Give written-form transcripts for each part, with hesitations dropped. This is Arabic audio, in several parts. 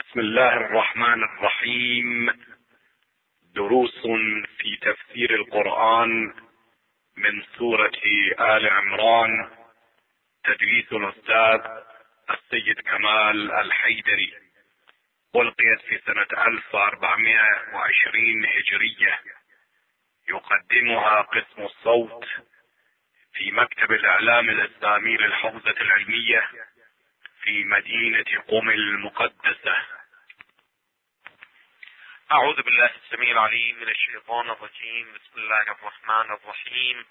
بسم الله الرحمن الرحيم. دروس في تفسير القرآن من سورة آل عمران، تدريس الأستاذ السيد كمال الحيدري، ألقيت في سنة 1420 هجرية. يقدمها قسم الصوت في مكتب الإعلام الإسلامي للحوزة العلمية في مدينة قم المقدسة. أعوذ بالله السميع العليم من الشيطان الرجيم. بسم الله الرحمن الرحيم،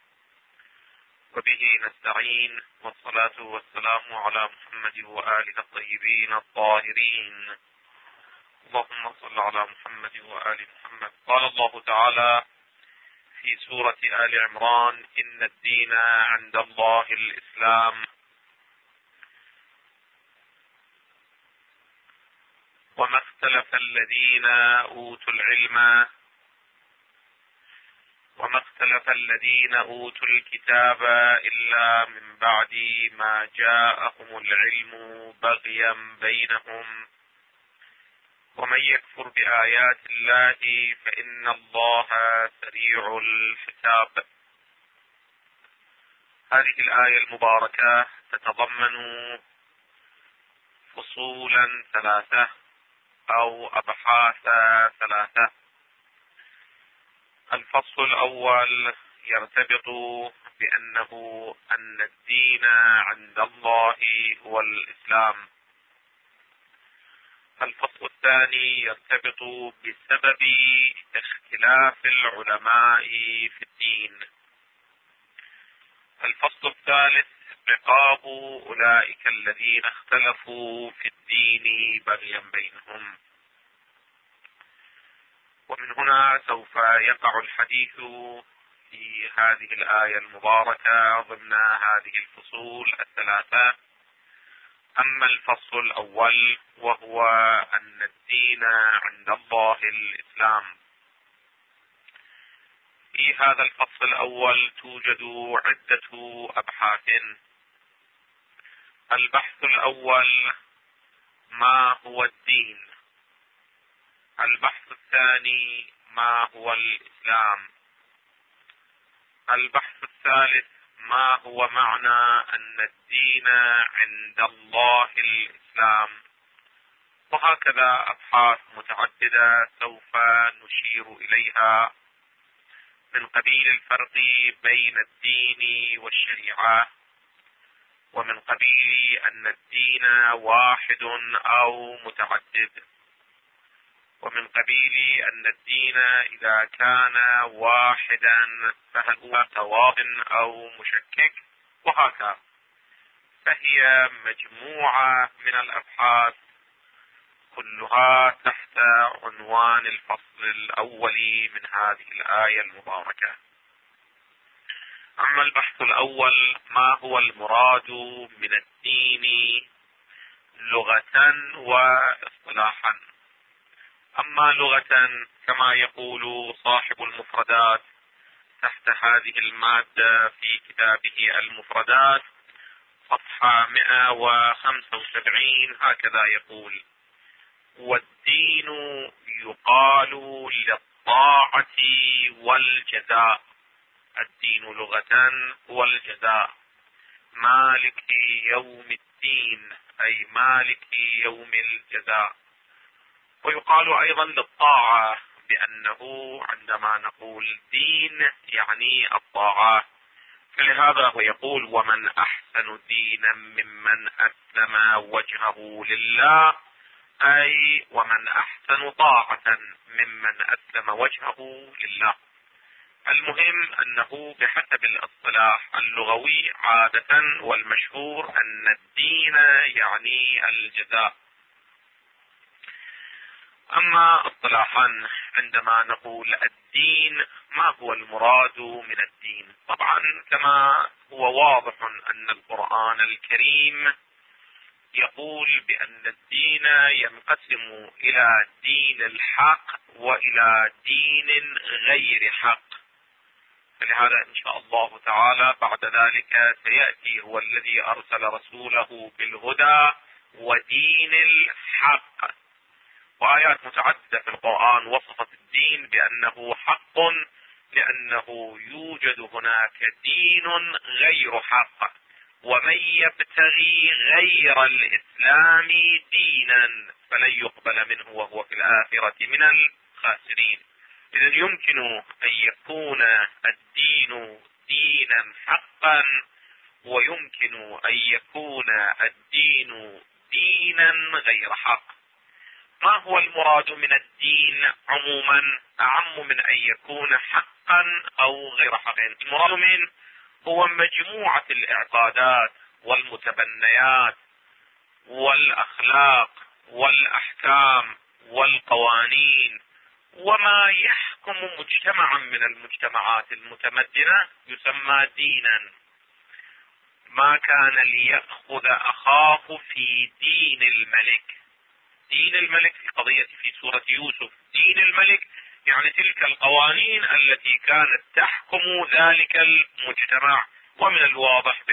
وبه نستعين، والصلاة والسلام على محمد وآله الطيبين الطاهرين. اللهم صل على محمد وآل محمد. قال الله تعالى في سورة آل عمران: إن الدين عند الله الإسلام. وما اختلف الذين أوتوا الكتاب إلا من بعد ما جاءهم العلم بغيا بينهم، ومن يكفر بآيات الله فإن الله سريع الحساب. هذه الآية المباركة تتضمن فصولا ثلاثة أو أبحاث ثلاثة. الفصل الأول يرتبط أن الدين عند الله هو الإسلام. الفصل الثاني يرتبط بسبب اختلاف العلماء في الدين. الفصل الثالث عقاب أولئك الذين اختلفوا في الدين بغيا بينهم. ومن هنا سوف يقع الحديث في هذه الآية المباركة ضمن هذه الفصول الثلاثة. أما الفصل الأول وهو أن الدين عند الله الإسلام، في هذا الفصل الأول توجد عدة أبحاث. البحث الأول: ما هو الدين؟ البحث الثاني: ما هو الإسلام؟ البحث الثالث: ما هو معنى أن الدين عند الله الإسلام؟ وهكذا أبحاث متعددة سوف نشير إليها من قبيل الفرق بين الدين والشريعة، ومن قبيل أن الدين واحد أو متعدد، ومن قبيل أن الدين إذا كان واحدا فهل هو تواض أو مشكك، وهكذا. فهي مجموعة من الأبحاث كلها تحت عنوان الفصل الأول من هذه الآية المباركة. أما البحث الأول: ما هو المراد من الدين لغة واصطلاحا؟ أما لغة كما يقول صاحب المفردات تحت هذه المادة في كتابه المفردات صفحة 175، هكذا يقول: والدين يقال للطاعة والجزاء. الدين لغة هو الجزاء. مالك يوم الدين أي مالك يوم الجزاء. ويقال أيضا للطاعة بأنه عندما نقول دين يعني الطاعة. فلهذا هو يقول: ومن أحسن دينا ممن أسلم وجهه لله، أي ومن أحسن طاعة ممن أسلم وجهه لله. المهم أنه بحسب الاصطلاح اللغوي عادة والمشهور أن الدين يعني الجزاء. أما اصطلاحا عندما نقول الدين، ما هو المراد من الدين؟ طبعا كما هو واضح أن القرآن الكريم يقول بأن الدين ينقسم إلى دين الحق وإلى دين غير حق. فلهذا إن شاء الله تعالى بعد ذلك سيأتي هو الذي أرسل رسوله بالهدى ودين الحق. وآيات متعددة في القرآن وصفت الدين بأنه حق، لأنه يوجد هناك دين غير حق، ومن يبتغي غير الإسلام دينا فلن يقبل منه وهو في الآخرة من الخاسرين. إذن يمكن أن يكون الدين دينا حقا، ويمكن أن يكون الدين دينا غير حق. ما هو المراد من الدين عموما أعم من أن يكون حقا أو غير حق؟ المراد منه هو مجموعة الاعتقادات والمتبنيات والأخلاق والأحكام والقوانين وما يحكم مجتمعا من المجتمعات المتمدنة يسمى دينا. ما كان ليأخذ أخاه في دين الملك. دين الملك في قضية في سورة يوسف، دين الملك يعني تلك القوانين التي كانت تحكم ذلك المجتمع، ومن الواضح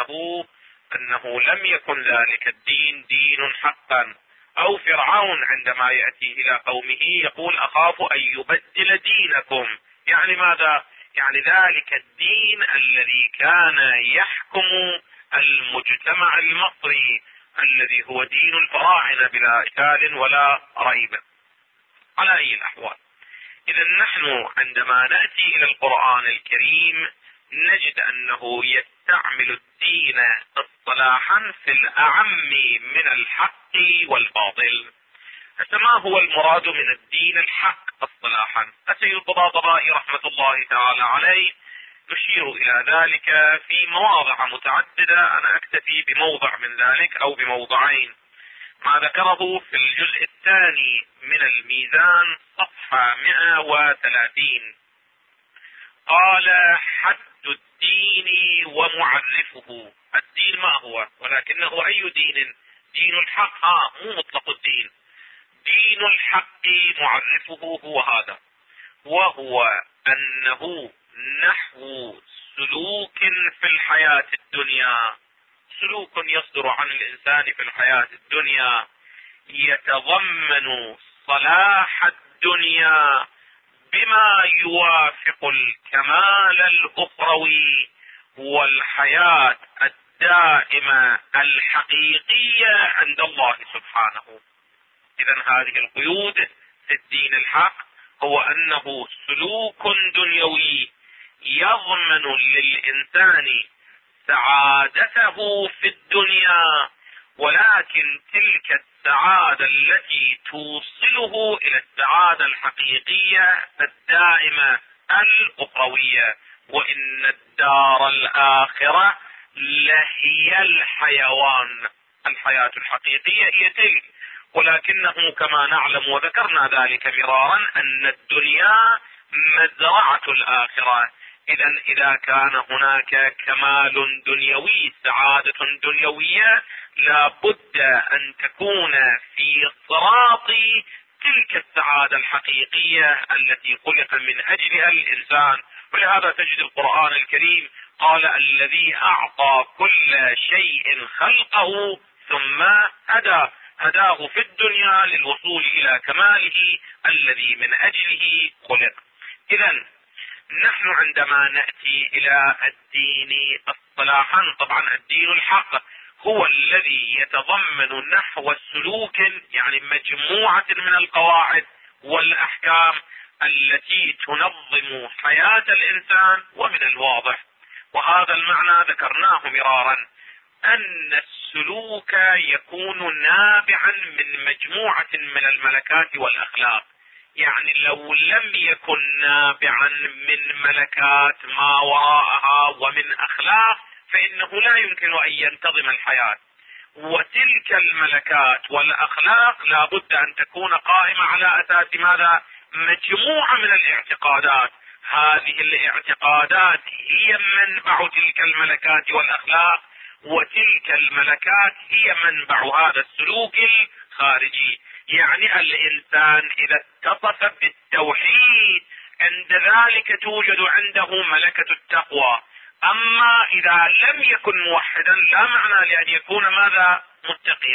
أنه لم يكن ذلك الدين دين حقا. أو فرعون عندما يأتي إلى قومه يقول أخاف أن يبدل دينكم، يعني ماذا؟ يعني ذلك الدين الذي كان يحكم المجتمع المصري الذي هو دين الفراعنة بلا إشكال ولا ريب. على أي الأحوال، إذا نحن عندما نأتي إلى القرآن الكريم نجد أنه يستعمل الدين اصطلاحا في الأعم من الحق والباطل. فما هو المراد من الدين الحق اصطلاحا؟ السيد الطباطبائي رحمة الله تعالى عليه نشير إلى ذلك في مواضع متعددة، أنا أكتفي بموضع من ذلك أو بموضعين. ما ذكره في الجزء الثاني من الميزان صفحة 130 قال: حد الدين ومعرفه. الدين ما هو؟ ولكنه أي دين؟ دين الحق، مو مطلق الدين. دين الحق معرفه هو هذا، وهو أنه نحو سلوك في الحياة الدنيا، سلوك يصدر عن الإنسان في الحياة الدنيا يتضمن صلاح الدنيا بما يوافق الكمال الأخروي والحياة الدائمة الحقيقية عند الله سبحانه. إذن هذه القيود في الدين الحق هو أنه سلوك دنيوي يضمن للإنسان سعادته في الدنيا، ولكن تلك السعادة التي توصله إلى السعادة الحقيقية الدائمة الأخروية. وإن الدار الآخرة لهي الحيوان، الحياة الحقيقية هي تلك، ولكنه كما نعلم وذكرنا ذلك مرارا أن الدنيا مزرعة الآخرة. إذا كان هناك كمال دنيوي، سعادة دنيوية، لا بد أن تكون في صراط تلك السعادة الحقيقية التي خلق من أجلها الإنسان. ولهذا تجد القرآن الكريم قال: الذي أعطى كل شيء خلقه ثم هداه في الدنيا للوصول إلى كماله الذي من أجله خلق. إذن نحن عندما نأتي إلى الدين اصطلاحا، طبعا الدين الحق هو الذي يتضمن نحو السلوك، يعني مجموعة من القواعد والأحكام التي تنظم حياة الإنسان. ومن الواضح، وهذا المعنى ذكرناه مرارا، أن السلوك يكون نابعا من مجموعة من الملكات والأخلاق. يعني لو لم يكن نابعا من ملكات ما وراءها ومن أخلاق فإنه لا يمكن أن ينتظم الحياة. وتلك الملكات والأخلاق لا بد أن تكون قائمة على أساس ماذا؟ مجموعة من الاعتقادات. هذه الاعتقادات هي منبع تلك الملكات والأخلاق، وتلك الملكات هي منبع هذا السلوك الخارجي. يعني الإنسان إذا اتصف بالتوحيد عند ذلك توجد عنده ملكة التقوى. أما إذا لم يكن موحدا لا معنى لأن يكون ماذا؟ متقيا.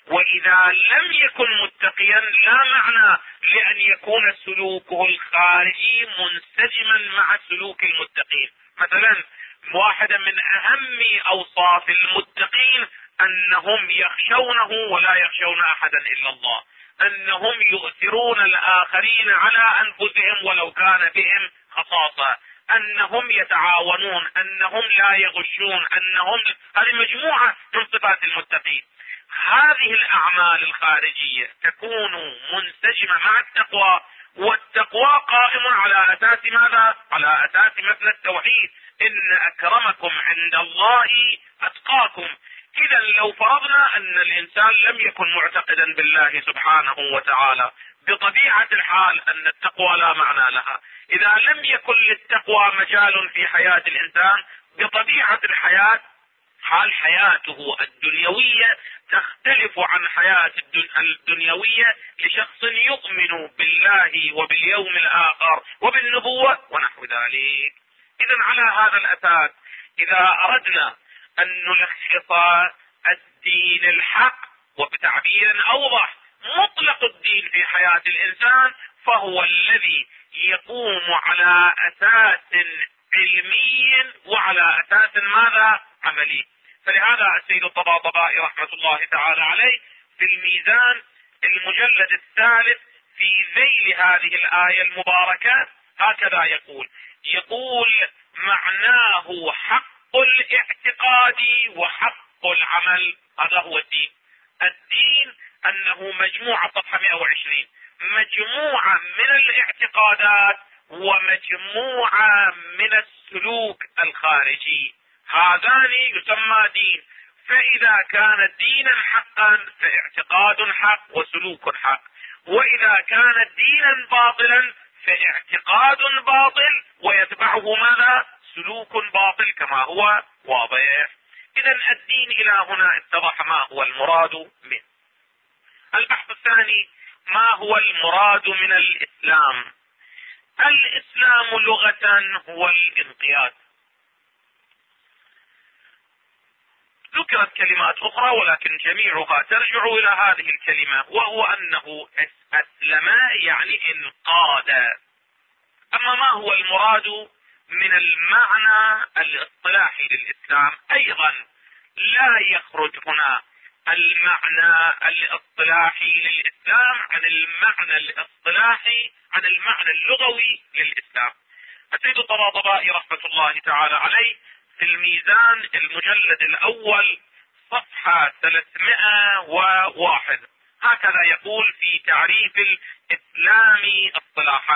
وإذا لم يكن متقيا لا معنى لأن يكون سلوكه الخارجي منسجما مع سلوك المتقين. مثلا واحدة من أهم أوصاف المتقين أنهم يخشونه ولا يخشون أحدا إلا الله، أنهم يؤثرون الآخرين على أنفسهم ولو كان بهم خصاصة، أنهم يتعاونون، أنهم لا يغشون، هذه مجموعة من صفات المتقين. هذه الأعمال الخارجية تكون منسجمة مع التقوى، والتقوى قائم على أساس ماذا؟ على أساس مثل التوحيد، إن أكرمكم عند الله أتقاكم. إذا لو فرضنا أن الإنسان لم يكن معتقدا بالله سبحانه وتعالى، بطبيعة الحال أن التقوى لا معنى لها. إذا لم يكن للتقوى مجال في حياة الإنسان، بطبيعة الحياة حال حياته الدنيوية تختلف عن حياة الدنيوية لشخص يؤمن بالله وباليوم الآخر وبالنبوة ونحو ذلك. إذا على هذا الأساس إذا أردنا أن نلخص الدين الحق، وبتعبير أوضح مطلق الدين في حياة الإنسان، فهو الذي يقوم على أساس علمي وعلى أساس ماذا؟ عملي. فلهذا السيد الطباطبائي رحمة الله تعالى عليه في الميزان المجلد الثالث في ذيل هذه الآية المباركة هكذا يقول معناه حق الاعتقاد وحق العمل. هذا هو الدين. الدين أنه مجموعة، صفحة 120، مجموعة من الاعتقادات ومجموعة من السلوك الخارجي، هذان يسمى دين. فإذا كان دينا حقا فاعتقاد حق وسلوك حق، وإذا كان دينا باطلا فاعتقاد باطل ويتبعه ماذا؟ سلوك باطل كما هو واضح. إذا الدين إلى هنا اتضح ما هو المراد منه. البحث الثاني: ما هو المراد من الإسلام؟ الإسلام لغة هو الانقياد. ذكرت كلمات أخرى ولكن جميعها ترجع إلى هذه الكلمة، وهو أنه أسلم يعني انقاد. أما ما هو المراد من المعنى الاصطلاحي للإسلام؟ أيضا لا يخرج هنا المعنى الاصطلاحي للإسلام عن المعنى الاصطلاحي عن المعنى اللغوي للإسلام. السيد الطباطبائي رحمة الله تعالى عليه في الميزان المجلد الأول صفحة 301 هكذا يقول في تعريف الإسلام اصطلاحا،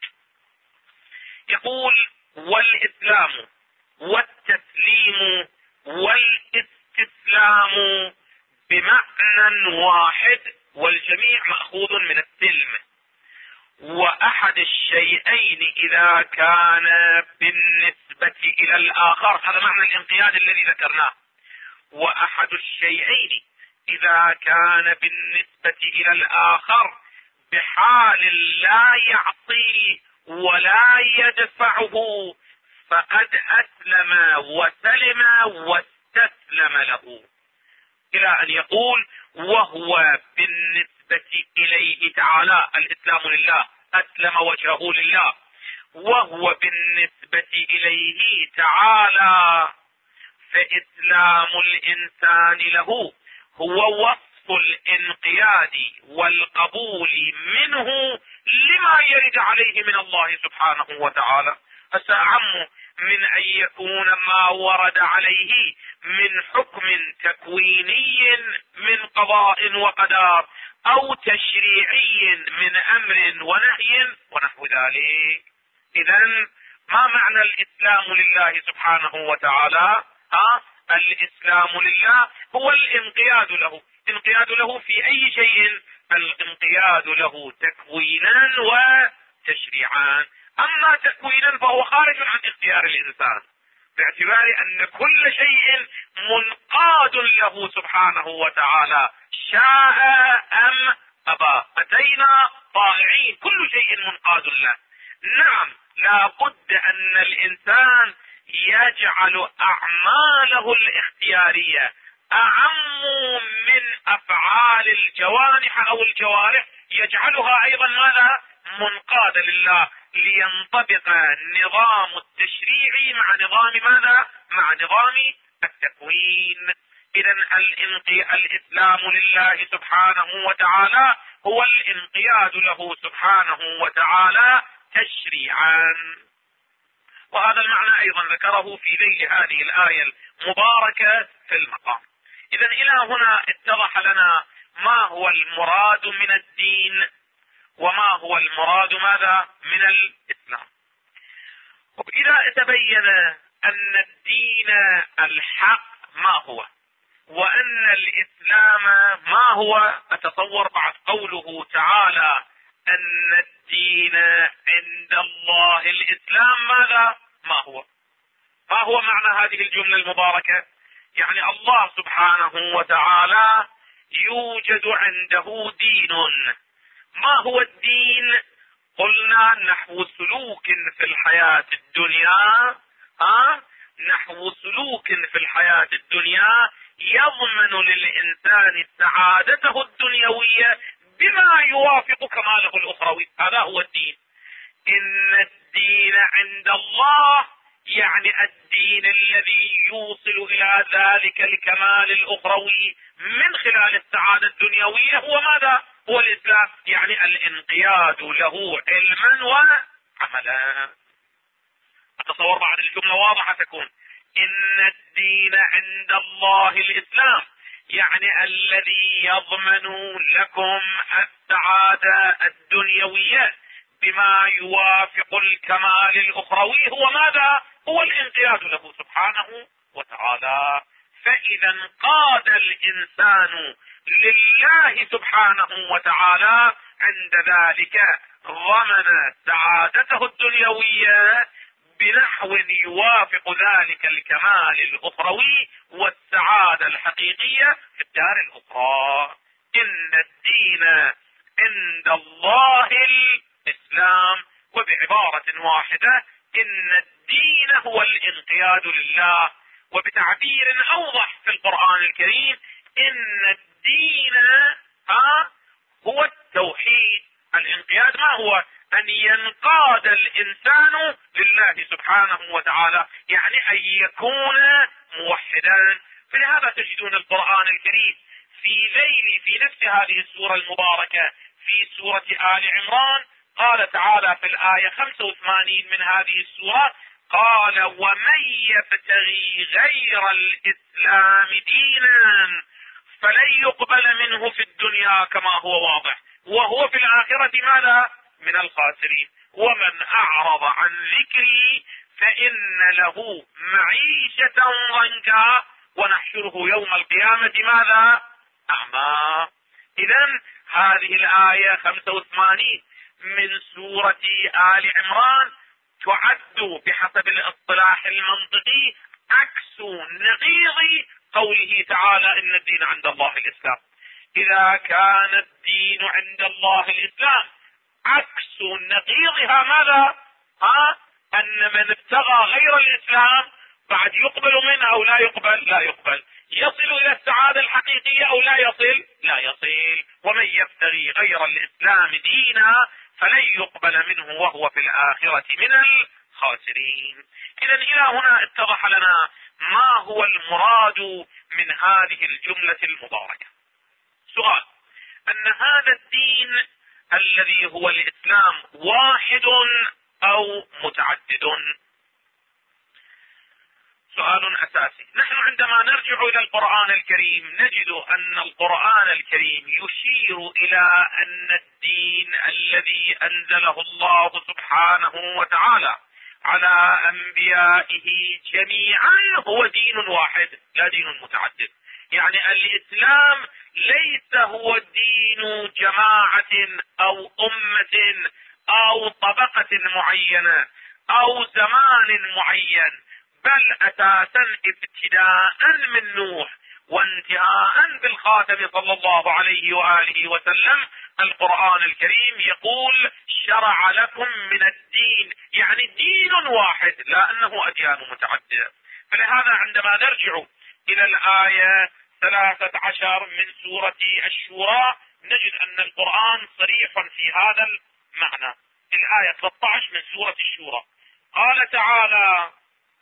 يقول: والإسلام والتسليم والاستسلام بمعنى واحد، والجميع مأخوذ من السلم، وأحد الشيئين إذا كان بالنسبة إلى الآخر. هذا معنى الانقياد الذي ذكرناه. وأحد الشيئين إذا كان بالنسبة إلى الآخر بحال لا يعصي ولا يدفعه فقد أسلم وسلم واستسلم له، إلى أن يقول: وهو بالنسبة إليه تعالى، الإسلام لله، أسلم وجهه لله، وهو بالنسبة إليه تعالى فإسلام الإنسان له هو وصف الانقياد والقبول منه لما يرد عليه من الله سبحانه وتعالى. فسأعم من أن يكون ما ورد عليه من حكم تكويني من قضاء وقدر أو تشريعي من أمر ونهي ونحو ذلك. إذن ما معنى الإسلام لله سبحانه وتعالى؟ الإسلام لله هو الانقياد له. انقياد له في أي شيء؟ الانقياد له تكوينا وتشريعا. أما تكوينا فهو خارج عن اختيار الإنسان، باعتبار أن كل شيء منقاد له سبحانه وتعالى، شاء أم أبى، أتينا طائعين، كل شيء منقاد له. نعم، لا بد أن الإنسان يجعل أعماله الاختيارية، أعم من أفعال الجوانح أو الجوارح، يجعلها أيضا ماذا؟ منقادة لله، لينطبق النظام التشريعي مع نظام ماذا؟ مع نظام التكوين. إذا الإسلام لله سبحانه وتعالى هو الانقياد له سبحانه وتعالى تشريعا. وهذا المعنى أيضا ذكره في ذيل هذه الآية المباركة في المقام. إذا إلى هنا اتضح لنا ما هو المراد من الدين وما هو المراد ماذا؟ من الإسلام. وإذا تبين أن الدين الحق ما هو وأن الإسلام ما هو، أتصور بعد قوله تعالى أن الدين عند الله الإسلام ماذا؟ ما هو معنى هذه الجملة المباركة؟ يعني الله سبحانه وتعالى يوجد عنده دين. ما هو الدين؟ قلنا نحو سلوك في الحياة الدنيا، نحو سلوك في الحياة الدنيا يضمن للإنسان سعادته الدنيوية بما يوافق كماله الأخروي. هذا هو الدين. إن الدين عند الله يعني الدين الذي يوصل إلى ذلك الكمال الأخروي من خلال السعادة الدنيوية هو ماذا؟ هو الإسلام، يعني الانقياد له علما وعملا. أتصور بعد الجملة واضحة تكون. إن الدين عند الله الإسلام يعني الذي يضمن لكم السعادة الدنيوية بما يوافق الكمال الأخروي هو ماذا؟ هو الانقياد له سبحانه وتعالى. فإذا انقاد الإنسان لله سبحانه وتعالى عند ذلك ضمن سعادته الدنيوية بنحو يوافق ذلك الكمال الأخروي والسعادة الحقيقية في الدار الأخرى. إن الدين عند الله الإسلام. وبعبارة واحدة إن الدين هو الانقياد لله. وبتعبير أوضح في القرآن الكريم إن الدين هو التوحيد. الانقياد ما هو؟ أن ينقاد الإنسان لله سبحانه وتعالى، يعني أن يكون موحدا. فلهذا تجدون القرآن الكريم في نفس هذه السورة المباركة في سورة آل عمران قال تعالى في الآية 85 من هذه السورة قال ومن يبتغي غير الإسلام دينا فلن يقبل منه في الدنيا كما هو واضح وهو في الآخرة ماذا؟ من الخاسرين. ومن أعرض عن ذكري فإن له معيشة ضنكا ونحشره يوم القيامة ماذا؟ أعمى. إذن هذه الآية 85 من سورة آل عمران تعد بحسب الاصطلاح المنطقي عكس نقيض قوله تعالى إن الدين عند الله الإسلام. إذا كان الدين عند الله الإسلام عكس نقيضها ماذا؟ أن من ابتغى غير الإسلام بعد يقبل منه أو لا يقبل؟ لا يقبل. يصل إلى السعادة الحقيقية أو لا يصل؟ لا يصل. ومن يبتغي غير الإسلام دينا فلن يقبل منه وهو في الآخرة من الخاسرين. إذا إلى هنا اتضح لنا ما هو المراد من هذه الجملة المباركة. سؤال: أن هذا الدين الذي هو الإسلام واحد أو متعدد؟ سؤال أساسي. نحن عندما نرجع إلى القرآن الكريم نجد أن القرآن الكريم يشير إلى أن الدين الذي أنزله الله سبحانه وتعالى على أنبيائه جميعا هو دين واحد لا دين متعدد. يعني الإسلام ليس هو دين جماعة أو أمة أو طبقة معينة أو زمان معين، بل أساسا ابتداء من نوح وانتهاء بالخاتم صلى الله عليه وآله وسلم القرآن الكريم يقول شرع لكم من الدين، يعني دين واحد لا أنه أديان متعددة. فلهذا عندما نرجع إلى الآية 13 من سورة الشورى نجد أن القرآن صريح في هذا المعنى. الآية 13 من سورة الشورى قال تعالى: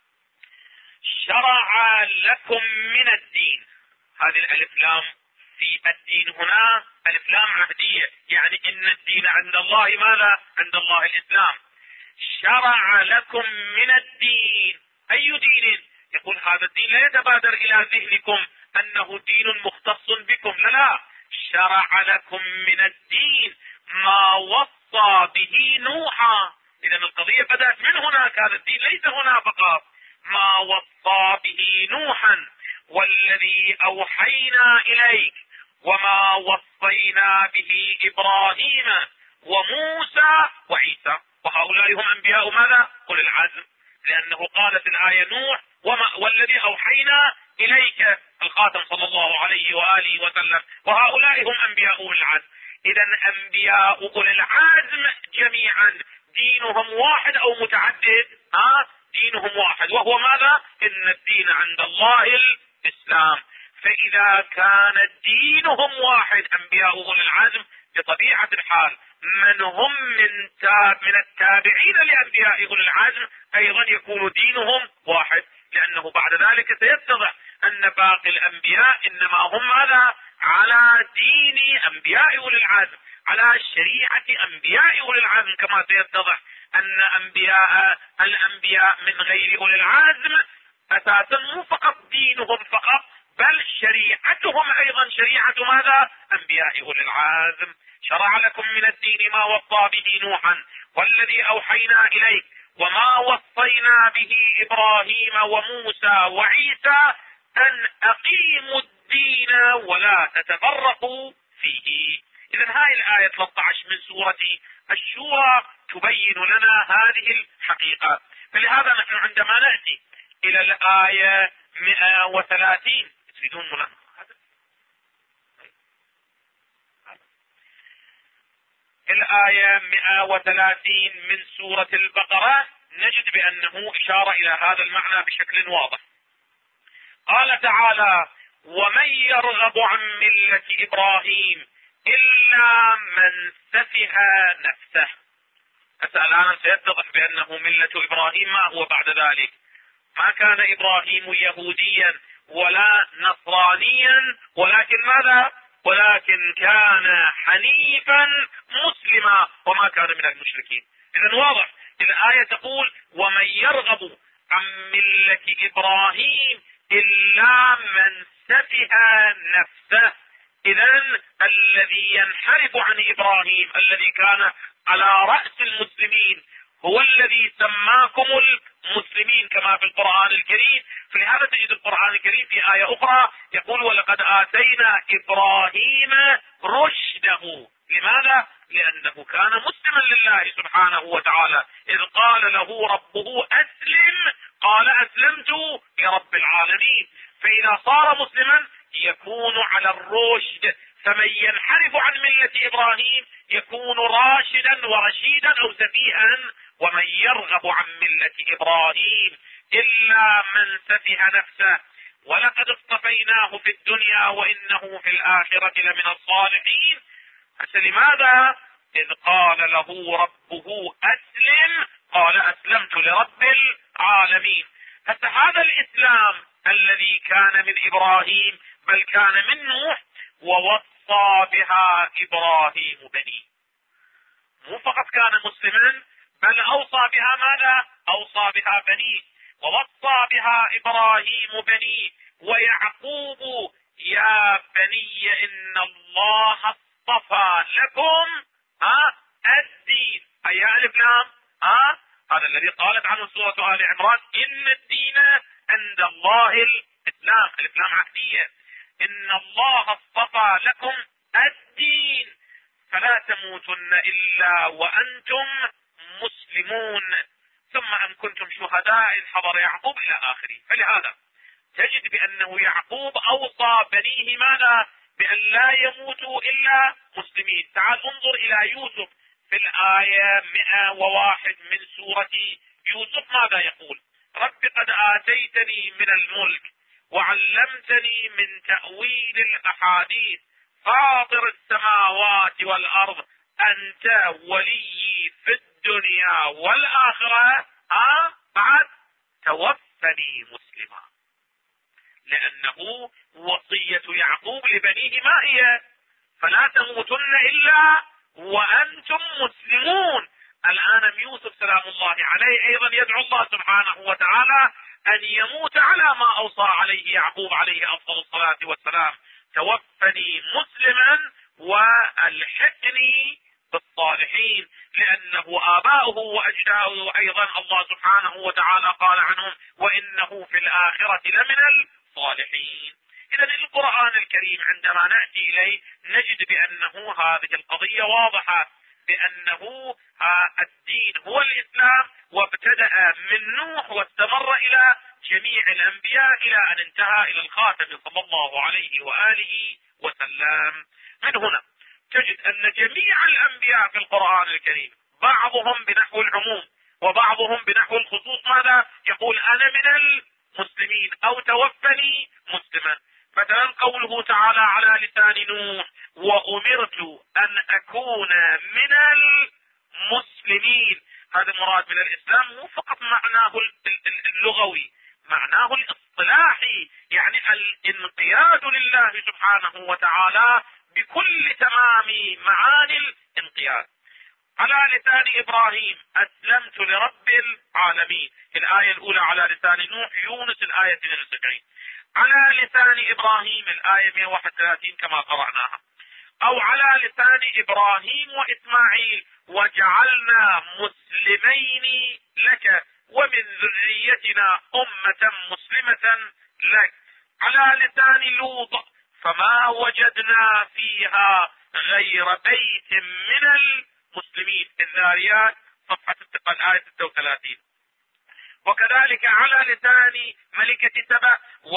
شرع لكم من الدين. هذه الألف لام في الدين هنا ألف لام عهدية، يعني إن الدين عند الله ماذا؟ عند الله الإسلام. شرع لكم من الدين، أي دين؟ يقول هذا الدين لا يتبادر إلى ذهنكم أنه دين مختص بكم، لا، شرع لكم من الدين ما وصى به نوحا. إذا القضية بدأت من هناك، هذا الدين ليس هنا فقط. ما وصى به نوحا والذي أوحينا إليك وما وصينا به إبراهيم وموسى وعيسى، وهؤلاء هم أنبياء ماذا؟ أولي العزم، لأنه قالت الآية نوح والذي أوحينا إليك الخاتم صلى الله عليه وآله وسلم، وهؤلاء هم أنبياء أولي العزم. إذا أنبياء أولي العزم جميعا دينهم واحد أو متعدد؟ دينهم واحد، وهو ماذا؟ إن الدين عند الله الإسلام. فإذا كان دينهم واحد أنبياء أولي العزم، بطبيعة الحال من هم من التابعين لأنبياء أولي العزم أيضا يكون دينهم واحد، لأنه بعد ذلك سيتضح أن باقي الأنبياء إنما هم ماذا؟ على دين أنبياء أولي العزم، على شريعة أنبياء أولي العزم، كما سيتضح أن الأنبياء من غير أولي العزم أساسا مو فقط دينهم فقط، بل شريعتهم أيضا شريعة ماذا؟ أنبياء أولي العزم. شرع لكم من الدين ما وصى به نوحا والذي أوحينا إليك وما وصينا به إبراهيم وموسى وعيسى أن أقيموا الدين ولا تتفرقوا فيه. إذن هاي الآية 13 من سورة الشورى تبين لنا هذه الحقيقة. فلهذا نحن عندما نأتي إلى الآية 130 تريدون ملاحظة الآية 130 من سورة البقرة نجد بأنه إشارة إلى هذا المعنى بشكل واضح. قال تعالى: ومن يرغب عن ملة إبراهيم إلا من سفه نفسه. الآن سيتضح بأنه ملة إبراهيم ما هو بعد ذلك. ما كان إبراهيم يهوديا ولا نصرانيا، ولكن ماذا؟ ولكن كان حنيفا مسلما وما كان من المشركين. إذن واضح الآية تقول: ومن يرغب عن ملة إبراهيم إلا من سفه نفسه. إذن الذي ينحرف عن إبراهيم الذي كان على رأس المسلمين هو الذي سماكم المسلمين كما في القرآن الكريم. فلهذا تجد القرآن الكريم في آية أخرى يقول: ولقد آتينا إبراهيم رشده. لماذا؟ لأنه كان مسلما لله سبحانه وتعالى، إذ قال له ربه أسلم قال أسلمت لرب العالمين. فإذا صار مسلما يكون على الرشد، فمن ينحرف عن ملة إبراهيم يكون راشدا ورشيدا أو سفيها. ومن يرغب عن ملة إبراهيم إلا من سفه نفسه ولقد اصطفيناه في الدنيا وإنه في الآخرة لمن الصالحين. لماذا؟ إذ قال له ربه أسلم قال أسلمت لرب العالمين. هذا الإسلام الذي كان من إبراهيم بل كان من نوح، ووصى بها إبراهيم بنيه. مو فقط كان مسلما بل أوصى بها ماذا؟ أوصى بها بنيه. ووصى بها إبراهيم بنيه ويعقوب: يا بني إن الله اصطفى لكم الدين. أي ألف لام هذا الذي قالت عنه سورة آل عمران: إن الدين عند الله الإسلام. ألف لام عهدية. إن الله اصطفى لكم الدين فلا تموتن إلا وأنتم مسلمون ثم أن كنتم شهداء إذ حضر يعقوب إلى آخره. فلهذا تجد بأنه يعقوب أوصى بنيه ماذا؟ بأن لا يموتوا إلا مسلمين. تعال انظر إلى يوسف في الآية 101 من سورة يوسف ماذا يقول؟ رب قد آتيتني من الملك وعلمتني من تأويل الأحاديث فاطر السماوات والأرض أنت ولي في الدنيا والآخرة. بعد توفني مسلما، لأنه وصية يعقوب لبنيه ما هي؟ فلا تموتن إلا وأنتم مسلمون. الآن يوسف سلام الله عليه أيضا يدعو الله سبحانه وتعالى أن يموت على ما أوصى عليه يعقوب عليه أفضل الصلاة والسلام: توفني مسلما والحقني بالصالحين. لأنه آباؤه وأجداؤه أيضا الله سبحانه وتعالى قال عنهم: وإنه في الآخرة لمن الصالحين. إذا القرآن الكريم عندما نأتي إليه نجد بأنه هذه القضية واضحة، بأنه الدين هو الإسلام، وابتدأ من نوح واستمر إلى جميع الأنبياء إلى أن انتهى إلى الخاتم صلى الله عليه وآله وسلم. من هنا تجد أن جميع الأنبياء في القرآن الكريم بعضهم بنحو العموم وبعضهم بنحو الخصوص ماذا يقول؟ أنا من المسلمين أو توفني مسلما. مثلا قوله تعالى على لسان نوح: وأمرت أن أكون من المسلمين. هذا مراد من الإسلام مو فقط معناه اللغوي، معناه الاصطلاحي، يعني الانقياد لله سبحانه وتعالى بكل تمام معاني الانقياد. على لسان إبراهيم: أسلمت لرب العالمين. الآية الأولى على لسان نوح، يونس الآية 72. على لسان إبراهيم الآية 131 كما قرأناها. أو على لسان إبراهيم وإسماعيل: وجعلنا مسلمين لك ومن ذريتنا أمة مسلمة لك. على لسان لوط: فما وجدنا فيها غير بيت من المسلمين. الذاريات صفحة الآية 36. وكذلك على لسان ملكة سبأ: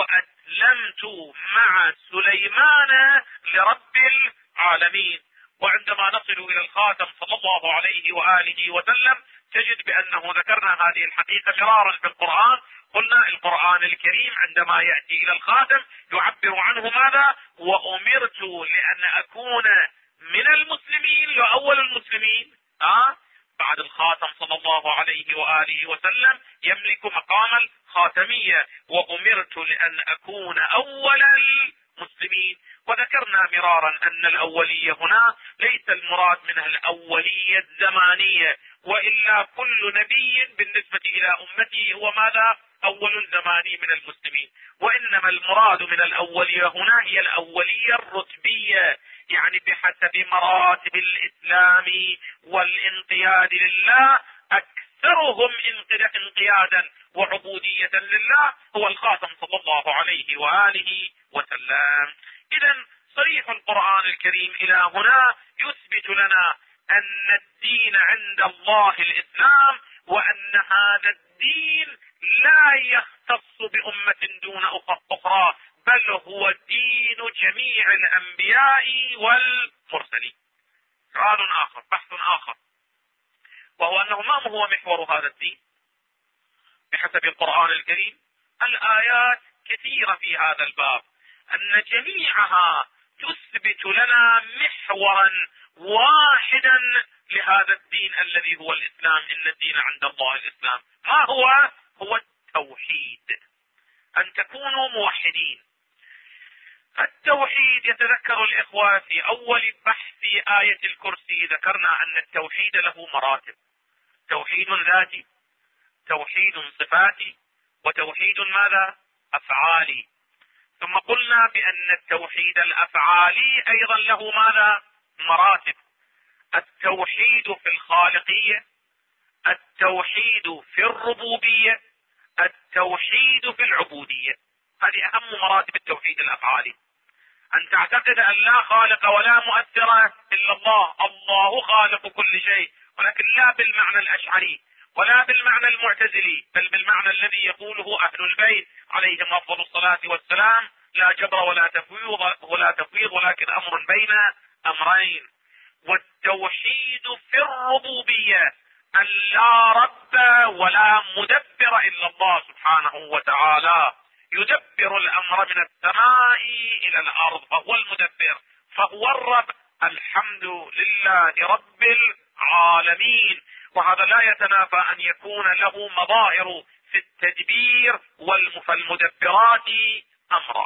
وأسلمت مع سليمان لرب العالمين. وعندما نصل إلى الخاتم صلى الله عليه وآله وسلم تجد بأنه ذكرنا هذه الحقيقة مرارا في القرآن. قلنا القرآن الكريم عندما يأتي إلى الخاتم يعبر عنه ماذا؟ وأمرت لأن أكون من المسلمين، لأول المسلمين. بعد الخاتم صلى الله عليه وآله وسلم يملك مقام الخاتمية: وأمرت لأن أكون أول المسلمين. وذكرنا مرارا أن الأولية هنا ليس المراد منها الأولية الزمانية، وإلا كل نبي بالنسبة إلى أمته هو ماذا؟ أول زماني من المسلمين. وإنما المراد من الأولية هنا هي الأولية الرتبية، يعني بحسب مراتب الإسلام والانقياد لله أكثرهم انقيادا وعبودية لله هو الخاتم صلى الله عليه وآله وسلم. إذا صريح القرآن الكريم إلى هنا يثبت لنا أن الدين عند الله الإسلام، وأن هذا الدين لا يختص بأمة دون أخرى، بل هو دين جميع الأنبياء والمرسلين. سؤال آخر، بحث آخر، وهو أنه ما هو محور هذا الدين بحسب القرآن الكريم؟ الآيات كثيرة في هذا الباب، أن جميعها تثبت لنا محورا واحدا لهذا الدين الذي هو الإسلام. إن الدين عند الله الإسلام. ما هو؟ هو التوحيد، أن تكونوا موحدين. التوحيد يتذكر الإخوة في أول بحث آية الكرسي ذكرنا أن التوحيد له مراتب: توحيد ذاتي، توحيد صفاتي، وتوحيد ماذا؟ أفعالي. ثم قلنا بأن التوحيد الأفعالي أيضا له ماذا؟ مراتب: التوحيد في الخالقية، التوحيد في الربوبية، التوحيد في العبودية. هذه أهم مراتب التوحيد الأفعالي. أن تعتقد أن لا خالق ولا مؤثر إلا الله، الله خالق كل شيء، ولكن لا بالمعنى الأشعري ولا بالمعنى المعتزلي، بل بالمعنى الذي يقوله أهل البيت عليهم أفضل الصلاة والسلام: لا جبر ولا تفويض ولكن أمر بين أمرين. والتوحيد في الربوبية: أن لا رب ولا مدبر إلا الله سبحانه وتعالى. يدبر الأمر من السماء إلى الأرض، فهو المدبر، فهو الرب. الحمد لله رب العالمين. وهذا لا يتنافى أن يكون له مظاهر في التدبير فالمدبرات أمرا.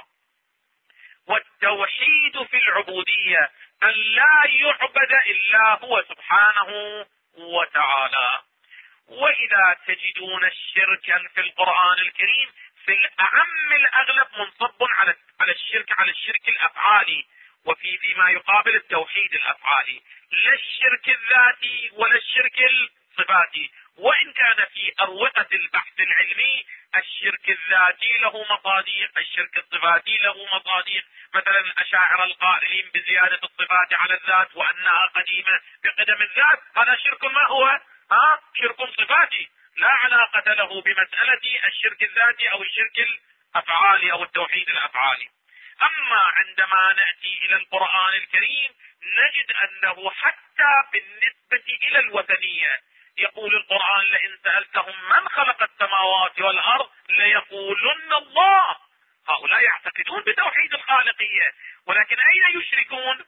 والتوحيد في العبودية أن لا يعبد إلا هو سبحانه وتعالى. وإذا تجدون الشرك في القرآن الكريم في الأعم الأغلب منصب على الشرك الأفعالي، فيما يقابل التوحيد الأفعالي، لا الشرك الذاتي ولا الشرك الصفاتي. وإن كان في أروقة البحث العلمي الشرك الذاتي له مصادق، الشرك الصفاتي له مصادق. مثلا الأشاعرة القائلين بزيادة الصفات على الذات وأنها قديمة بقدم الذات، هذا شرك ما هو؟ شرك صفاتي لا علاقة له بمسألة الشرك الذاتي أو الشرك الأفعالي أو التوحيد الأفعالي. أما عندما نأتي إلى القرآن الكريم نجد أنه حتى بالنسبة إلى الوثنية يقول القرآن: لئن سألتهم من خلق السماوات والأرض ليقولن الله. هؤلاء يعتقدون بتوحيد الخالقية، ولكن أين يشركون؟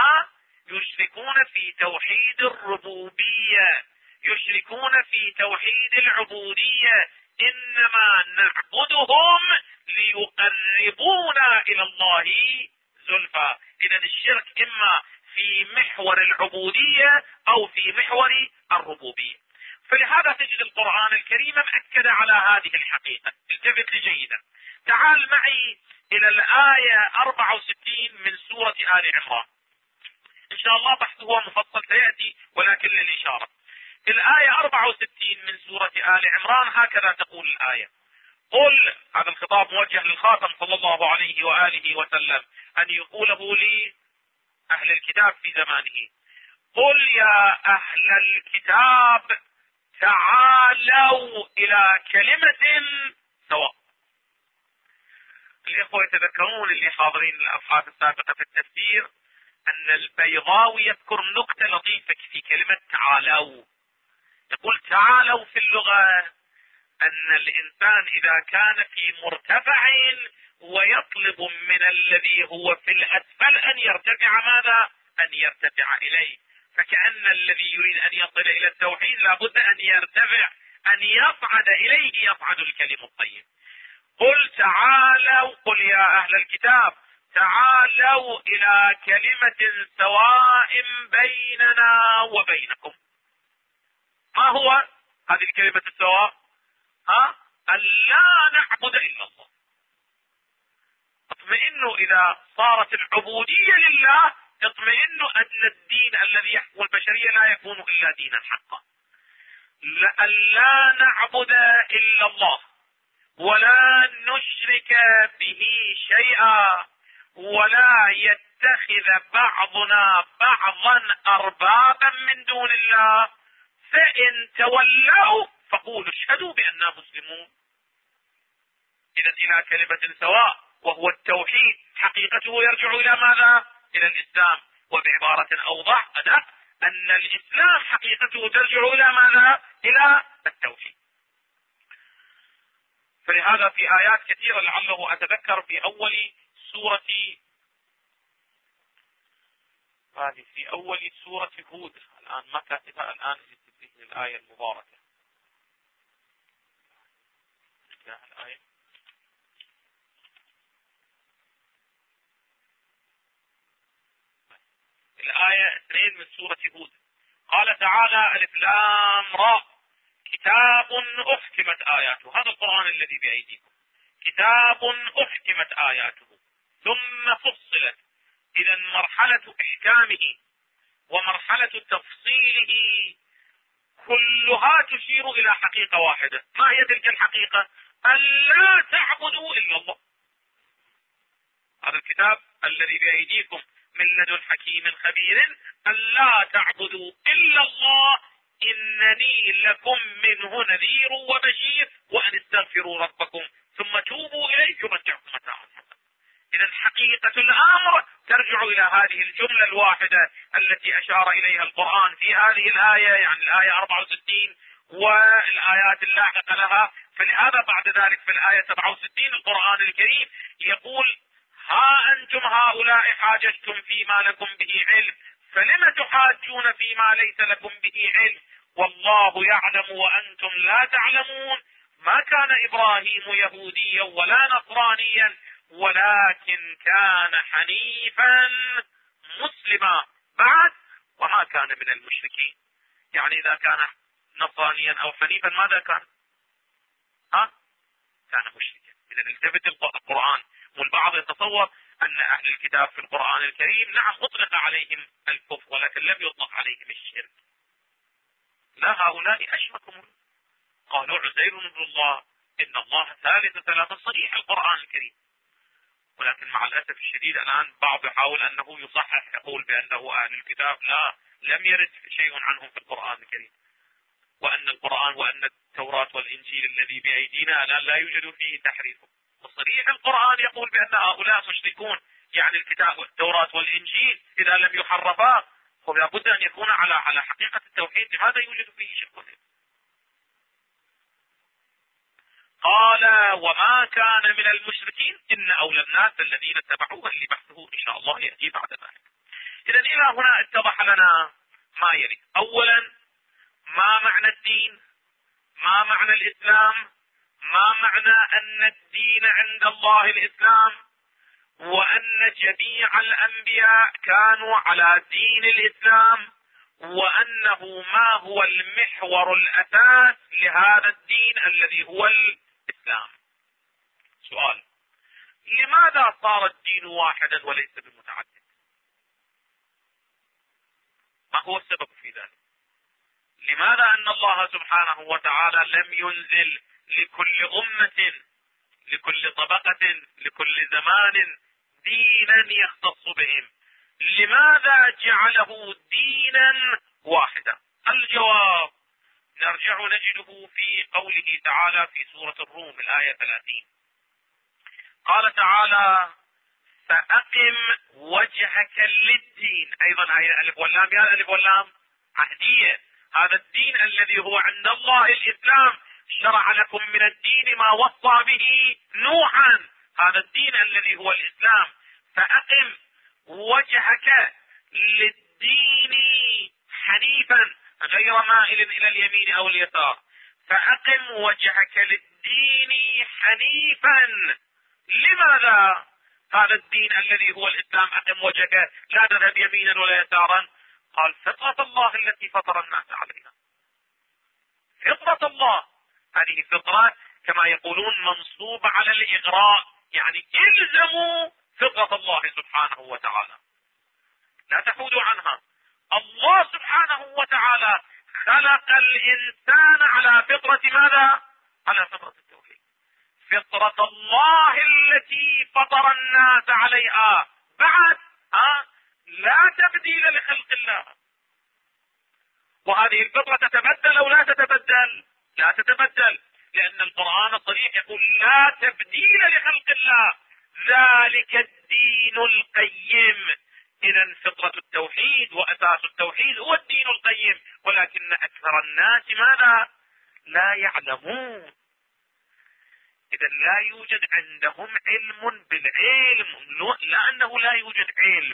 يشركون في توحيد الربوبية، يشركون في توحيد العبودية. إنما نعبدهم ليقربونا إلى الله زلفى. إذا الشرك إما في محور العبودية أو في محور الربوبية. فلهذا تجد القرآن الكريم مأكد على هذه الحقيقة. التفت لي جيدا، تعال معي إلى الآية 64 من سورة آل عمران. إن شاء الله بحثه مفصل سيأتي، ولكن للإشارة. الآية 64 من سورة آل عمران هكذا تقول الآية: قل، هذا الخطاب موجه للخاتم صلى الله عليه وآله وسلم أن يقوله لأهل الكتاب في زمانه: قل يا أهل الكتاب تعالوا إلى كلمة سواء. الإخوة يتذكرون اللي حاضرين الأصحاب السابقة في التفسير أن البيضاوي يذكر نكتة لطيفة في كلمة تعالوا. يقول تعالوا في اللغة أن الإنسان إذا كان في مرتفع ويطلب من الذي هو في الأسفل أن يرتفع، ماذا؟ أن يرتفع إليه. فكأن الذي يريد أن يصل إلى التوحيد لابد أن يرتفع، أن يصعد إليه يصعد الكلم الطيب. قل تعالوا، قل يا أهل الكتاب تعالوا إلى كلمة سواء بيننا وبينكم. ما هو هذه الكلمة السواء؟ أن لا نعبد إلا الله. اطمئنوا إذا صارت العبودية لله، اطمئنوا أن الدين الذي يحكم البشرية لا يكون إلا دينا حقا. أن لا نعبد إلا الله ولا نشرك به شيئا ولا يتخذ بعضنا بعضا أربابا من دون الله، فإن تولوا فقولوا اشهدوا بأننا مسلمون. إذا إلى كلمة سواء وهو التوحيد، حقيقته يرجع إلى ماذا؟ إلى الإسلام. وبعبارة أوضح أدق أن الإسلام حقيقته ترجع إلى ماذا؟ إلى التوحيد. فلهذا في آيات كثيرة لعله أتذكر في أول سورة هود، الآن ما كاتبها الآن في الآية المباركة. الآية 2 من سورة هود قال تعالى: ألف لام را كتاب أحكمت آياته. هذا القرآن الذي بأيديكم كتاب أحكمت آياته ثم فصلت. إذا مرحلة إحكامه ومرحلة تفصيله كلها تشير إلى حقيقة واحدة. ما هي تلك الحقيقة؟ ألا تعبدوا إلا الله. هذا الكتاب الذي بأيديكم من لدن حكيم خبير، ألا تعبدوا إلا الله إنني لكم منه نذير وبشير وأن استغفروا ربكم ثم توبوا إليه يمتعكم متاعا حسنا. إذا حقيقة الأمر ترجع إلى هذه الجملة الواحدة التي أشار إليها القرآن في هذه الآية، يعني الآية 64: والآيات اللاحقة لها. فلهذا بعد ذلك في الآية 67 القرآن الكريم يقول: ها أنتم هؤلاء حاججتم فيما لكم به علم فلم تحاجون فيما ليس لكم به علم والله يعلم وأنتم لا تعلمون ما كان إبراهيم يهوديا ولا نصرانيا ولكن كان حنيفا مسلما بعد وما كان من المشركين. يعني إذا كان نصرانيا أو حنيفا ماذا كان؟ كان مشركا. إذا التفت القرآن. والبعض يتصور أن أهل الكتاب في القرآن الكريم نعم أطلق عليهم الكفر ولكن لم يطلق عليهم الشرك. لا، هؤلاء أشركوا، قالوا عزير ابن الله، إن الله ثالث ثلاثة، صريح القرآن الكريم. ولكن مع الأسف الشديد الآن بعض يحاول أنه يصحح، يقول بأنه أهل الكتاب. لا، لم يرد شيء عنهم في القرآن الكريم، وأن القرآن وأن التوراة والإنجيل الذي بأيدينا الآن لا يوجد فيه تحريف. وصريح القرآن يقول بأن هؤلاء مشركون. يعني الكتاب والتوراة والإنجيل إذا لم يحرفا فلا بد أن يكون على حقيقة التوحيد. لماذا يوجد فيه شرك؟ قال: وما كان من المشركين إن أولى الناس الذين اتبعوه، اللي بحثه إن شاء الله يأتي بعد ذلك. إذا إلى هنا اتضح لنا ما يلي. أولا، ما معنى الدين؟ ما معنى الإسلام؟ ما معنى أن الدين عند الله الإسلام، وأن جميع الأنبياء كانوا على دين الإسلام، وأنه ما هو المحور الأساس لهذا الدين الذي هو الإسلام. سؤال: لماذا صار الدين واحدا وليس بمتعدد؟ ما هو السبب في ذلك؟ لماذا أن الله سبحانه وتعالى لم ينزل لكل أمة، لكل طبقة، لكل زمان دينا يختص بهم؟ لماذا جعله دينا واحدا؟ الجواب نرجع نجده في قوله تعالى في سورة الروم الآية 30. قال تعالى: فأقم وجهك للدين. أيضا هي ألف واللام. يا ألف واللام عهدية. هذا الدين الذي هو عند الله الإسلام. شرع لكم من الدين ما وصى به نوحا. هذا الدين الذي هو الإسلام. فأقم وجهك للدين حنيفا غير مائل إلى اليمين أو اليسار. فأقم وجهك للدين حنيفا. لماذا هذا الدين الذي هو الإسلام أقم وجهك، لا تذهب يمينا ولا يسارا؟ قال: فطرة الله التي فطر الناس عليها. فطرة الله، هذه فطرة كما يقولون منصوبة على الإغراء، يعني الزموا فطرة الله سبحانه وتعالى لا تحودوا عنها. الله سبحانه وتعالى خلق الإنسان على فطرة ماذا؟ على فطرة التوحيد. فطرة الله التي فطر الناس عليها. بعد لا تبديل لخلق الله. وهذه الفطرة تتبدل أو لا تتبدل؟ لا تتبدل، لأن القرآن الصريح يقول: لا تبديل لخلق الله، ذلك الدين القيم. إذا فطرة التوحيد وأساس التوحيد هو الدين القيم، ولكن أكثر الناس ماذا؟ لا يعلمون. إذا لا يوجد عندهم علم بالعلم، لأنه لا يوجد علم.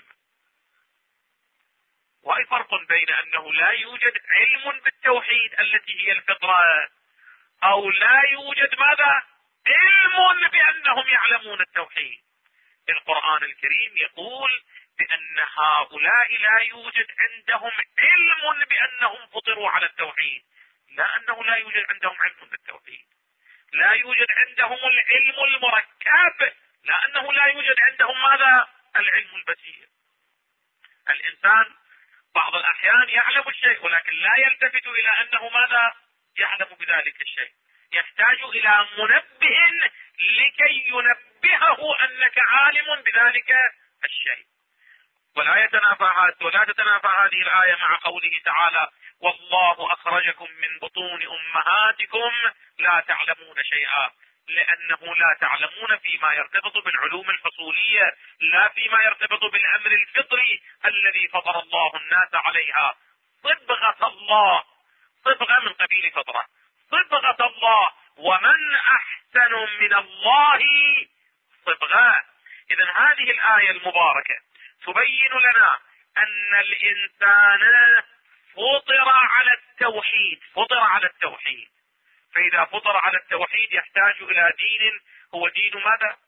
وأي فرق بين أنه لا يوجد علم بالتوحيد التي هي الفطرة، أو لا يوجد ماذا؟ علم بأنهم يعلمون التوحيد. القرآن الكريم يقول بأن هؤلاء لا يوجد عندهم علم بأنهم فطروا على التوحيد، لأنه لا يوجد عندهم علم بالتوحيد. لا يوجد عندهم العلم المركب، لأنه لا يوجد عندهم ماذا؟ العلم البسيط. الإنسان بعض الأحيان يعلم الشيء ولكن لا يلتفت إلى أنه ماذا؟ يعلم بذلك الشيء. يحتاج إلى منبه لكي ينبهه أنك عالم بذلك الشيء. ولا تتنافى هذه الآية مع قوله تعالى: والله أخرجكم من بطون أمهاتكم لا تعلمون شيئا. لأنه لا تعلمون فيما يرتبط بالعلوم الحصولية، لا فيما يرتبط بالأمر الفطري الذي فطر الله الناس عليها. صبغة الله، صبغة من قبيل فطرة، صبغة الله، ومن أحسن من الله صبغة. إذا هذه الآية المباركة تبين لنا أن الإنسان فطر على التوحيد، فطر على التوحيد. فإذا فطر على التوحيد يحتاج إلى دين، هو دين ماذا؟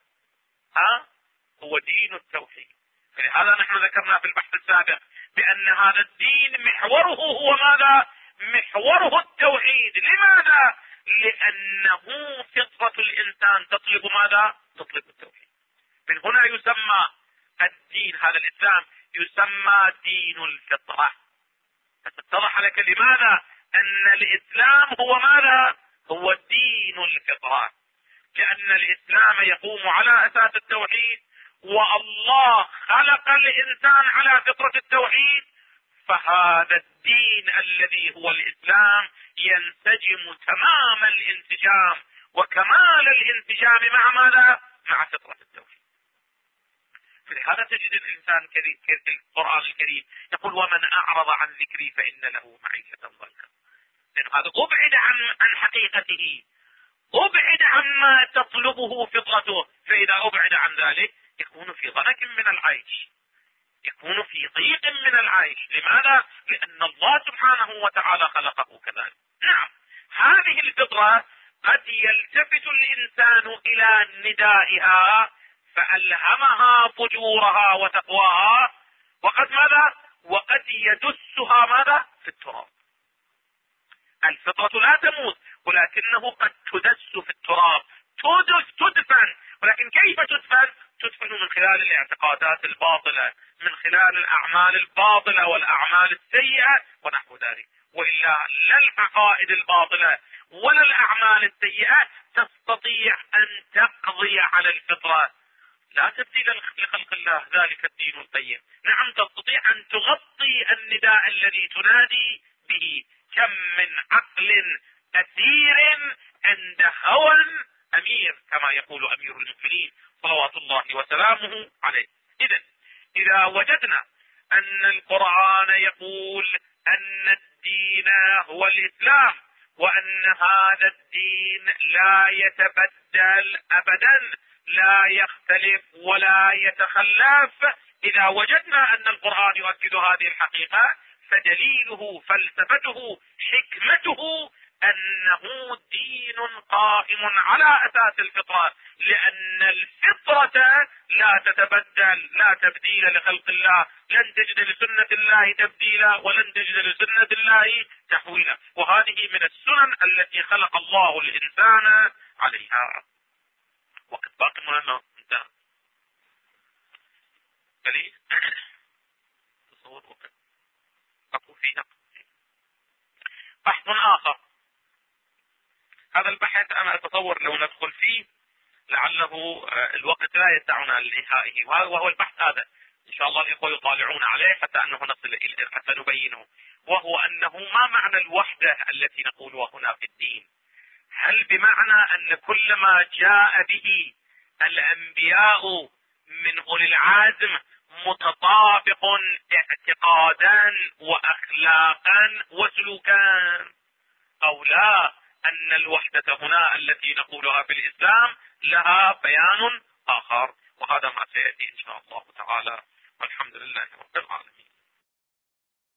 هو دين التوحيد. فلهذا نحن ذكرنا في البحث السابق بأن هذا الدين محوره هو ماذا؟ محوره التوحيد. لماذا؟ لأنه فطرة الإنسان تطلب ماذا؟ تطلب التوحيد. من هنا يسمى الدين، هذا الإسلام يسمى دين الفطرة. اتضح لك لماذا أن الإسلام هو ماذا؟ هو دين الفطرة، لأن الإسلام يقوم على أساس التوحيد، والله خلق الإنسان على فطرة التوحيد، فهذا الدين الذي هو الإسلام ينسجم تمام الانسجام وكمال الانسجام مع ماذا؟ مع فطرة التوحيد. فلهذا تجد الإنسان القرآن الكريم يقول ومن أعرض عن ذكري فإن له معيشة ضنكا، لأن هذا أبعد عن حقيقته، أبعد عما تطلبه فطرته، فإذا أبعد عن ذلك يكون في ضنك من العيش، يكون في ضيق من العيش. لماذا؟ لأن الله سبحانه وتعالى خلقه كذلك. نعم، هذه الفطرة قد يلتفت الإنسان إلى ندائها فألهمها فجورها وتقواها، وقد ماذا؟ وقد يدسها ماذا؟ في التراب. الفطرة لا تموت، ولكنه قد تدس في التراب، تدفن. ولكن كيف تدفن؟ تدفن من خلال الاعتقادات الباطلة، من خلال الأعمال الباطلة والأعمال السيئة ونحو ذلك. وإلا لا العقائد الباطلة ولا الأعمال السيئة تستطيع أن تقضي على الفطرة. لا تبديل لخلق الله، ذلك الدين القيم. نعم، تستطيع أن تغطي النداء الذي تنادي به. كم من عقل أثير عند هوى أمير، كما يقول أمير المؤمنين صلوات الله وسلامه عليه. إذا وجدنا أن القرآن يقول أن الدين هو الإسلام، وأن هذا الدين لا يتبدل أبدا، لا يختلف ولا يتخلف، إذا وجدنا أن القرآن يؤكد هذه الحقيقة، فدليله، فلسفته، حكمته أنه دين قائم على أساس الفطرة، لأن الفطرة لا تتبدل، لا تبديل لخلق الله، لن تجد لسنة الله تبديلا ولن تجد لسنة الله تحويلا. وهذه من السنن التي خلق الله الإنسان عليها. وقت باقي مهمة انتهى. بلي تصور وقت أقول فيها بحث آخر. هذا البحث أنا أتصور لو ندخل فيه لعله الوقت لا يسعنا لإنهائه، وهو البحث هذا إن شاء الله الإخوة يطالعون عليه حتى أنه نصل إلى، حتى نبينه. وهو أنه ما معنى الوحدة التي نقولها هنا في الدين؟ هل بمعنى أن كل ما جاء به الأنبياء من أولي العزم متطابق اعتقادا وأخلاقا وسلوكا، أو لا، أن الوحدة هنا التي نقولها في الإسلام لها بيان آخر؟ وهذا ما سيأتي إن شاء الله تعالى، والحمد لله رب العالمين.